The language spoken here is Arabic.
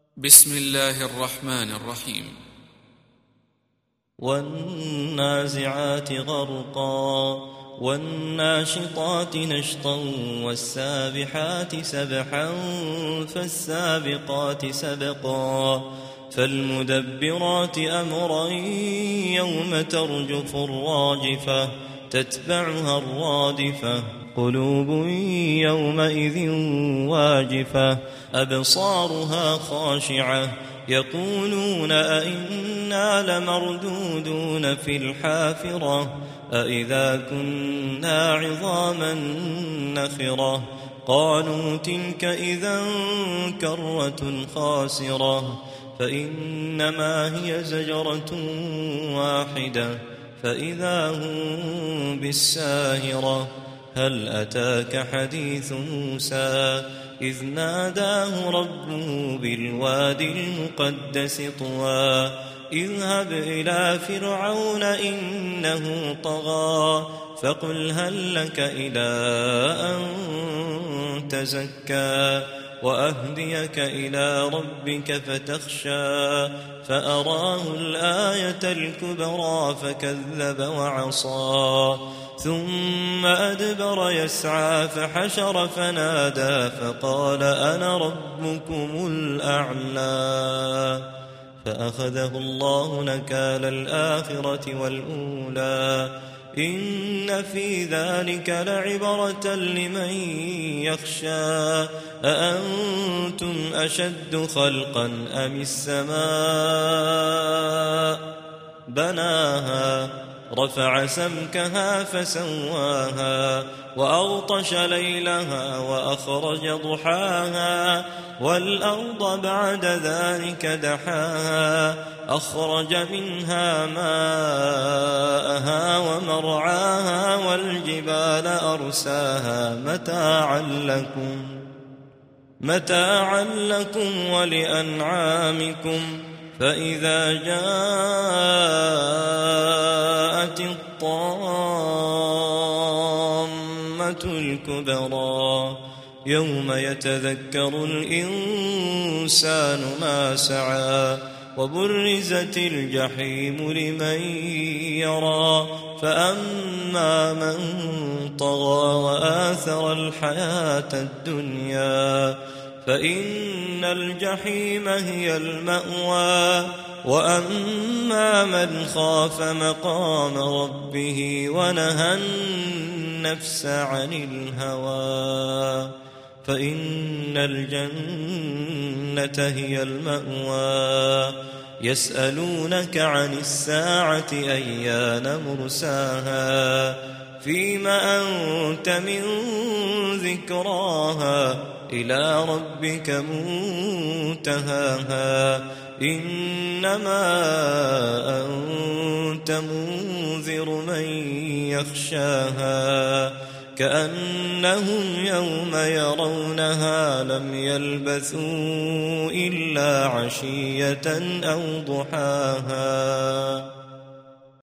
بسم الله الرحمن الرحيم. والنازعات غرقا والناشطات نشطا والسابحات سبحا فالسابقات سبقا فالمدبرات أمرا يوم ترجف الراجفة تتبعها الرادفة قلوب يومئذ واجفة أبصارها خاشعة يقولون أئنا لمردودون في الحافرة أئذا كنا عظاما نخرة قالوا تلك إذا كرة خاسرة فإنما هي زجرة واحدة فإذا هم بالساهرة هل أتاك حديث موسى إذ ناداه ربه بالوادي المقدس طوى اذهب إلى فرعون إنه طغى فقل هل لك إلى أن تزكى وأهديك إلى ربك فتخشى فأراه الآية الكبرى فكذب وعصى ثم أدبر يسعى فحشر فنادى فقال أنا ربكم الأعلى فأخذه الله نكال الآخرة والأولى إن في ذلك لعبرة لمن يخشى أأنتم أشد خلقا أم السماء بناها رفع سمكها فسواها وأغطش ليلها وأخرج ضحاها والأرض بعد ذلك دحاها أخرج منها ماءها ومرعاها والجبال أرساها متاعا لكم ولأنعامكم فإذا جاءت الطامة الكبرى يوم يتذكر الإنسان ما سعى وبرزت الجحيم لمن يرى فأما من طغى وآثر الحياة الدنيا فإن الجحيم هي المأوى وأما من خاف مقام ربه ونهى النفس عن الهوى فإن الجنة هي المأوى يسألونك عن الساعة أيان مرساها فيم أنت من ذكراها إلى ربك منتهاها إنما أنت منذر من يخشاها كأنهم يوم يرونها لم يلبثوا إلا عشية أو ضحاها.